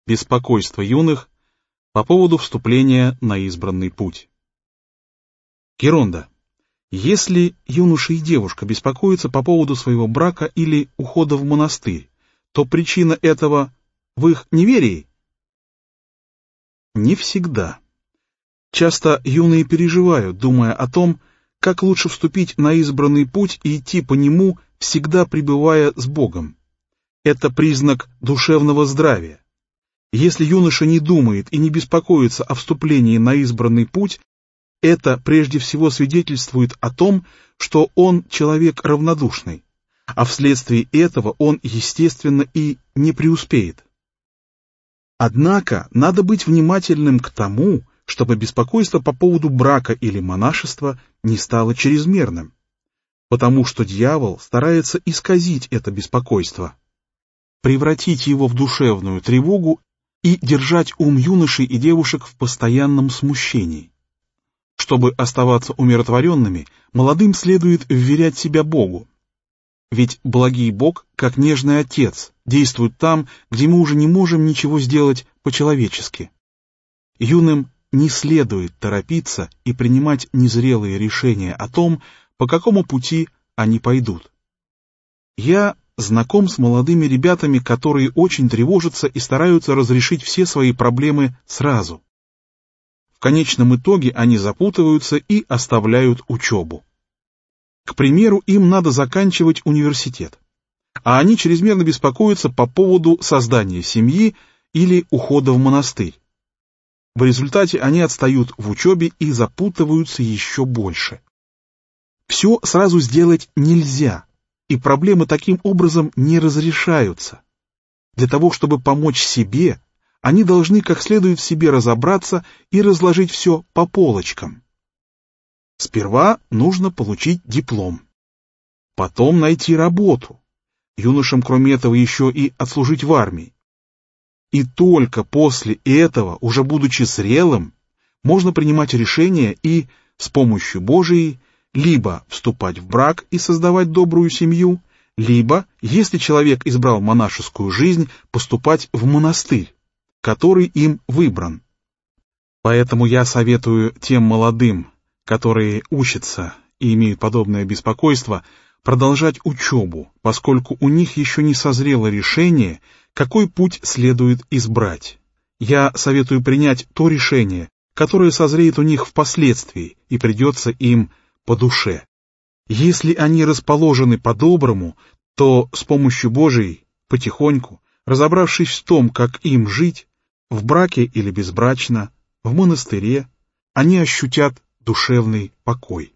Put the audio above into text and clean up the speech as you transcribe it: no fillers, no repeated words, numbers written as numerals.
Беспокойство юных по поводу вступления на избранный путь. Геронда. Если юноша и девушка беспокоятся по поводу своего брака или ухода в монастырь, то причина этого в их неверии? Не всегда. Часто юные переживают, думая о том, как лучше вступить на избранный путь и идти по нему, всегда пребывая с Богом. Это признак душевного здравия. Если юноша не думает и не беспокоится о вступлении на избранный путь, это прежде всего свидетельствует о том, что он человек равнодушный, а вследствие этого он, естественно, и не преуспеет. Однако надо быть внимательным к тому, чтобы беспокойство по поводу брака или монашества не стало чрезмерным, потому что дьявол старается исказить это беспокойство, превратить его в душевную тревогу и держать ум юношей и девушек в постоянном смущении. Чтобы оставаться умиротворенными, молодым следует вверять себя Богу. Ведь благий Бог, как нежный Отец, действует там, где мы уже не можем ничего сделать по-человечески. Юным не следует торопиться и принимать незрелые решения о том, по какому пути они пойдут. Я знаком с молодыми ребятами, которые очень тревожатся и стараются разрешить все свои проблемы сразу. В конечном итоге они запутываются и оставляют учебу. К примеру, им надо заканчивать университет, а они чрезмерно беспокоятся по поводу создания семьи или ухода в монастырь. В результате они отстают в учебе и запутываются еще больше. Все сразу сделать нельзя, и проблемы таким образом не разрешаются. Для того, чтобы помочь себе, они должны как следует в себе разобраться и разложить все по полочкам. Сперва нужно получить диплом, потом найти работу, юношам, кроме этого, еще и отслужить в армии. И только после этого, уже будучи зрелым, можно принимать решения и, с помощью Божией, либо вступать в брак и создавать добрую семью, либо, если человек избрал монашескую жизнь, поступать в монастырь, который им выбран. Поэтому я советую тем молодым, которые учатся и имеют подобное беспокойство, продолжать учебу, поскольку у них еще не созрело решение, какой путь следует избрать. Я советую принять то решение, которое созреет у них впоследствии и придется им по душе. Если они расположены по-доброму, то с помощью Божией, потихоньку, разобравшись в том, как им жить, в браке или безбрачно, в монастыре, они ощутят душевный покой.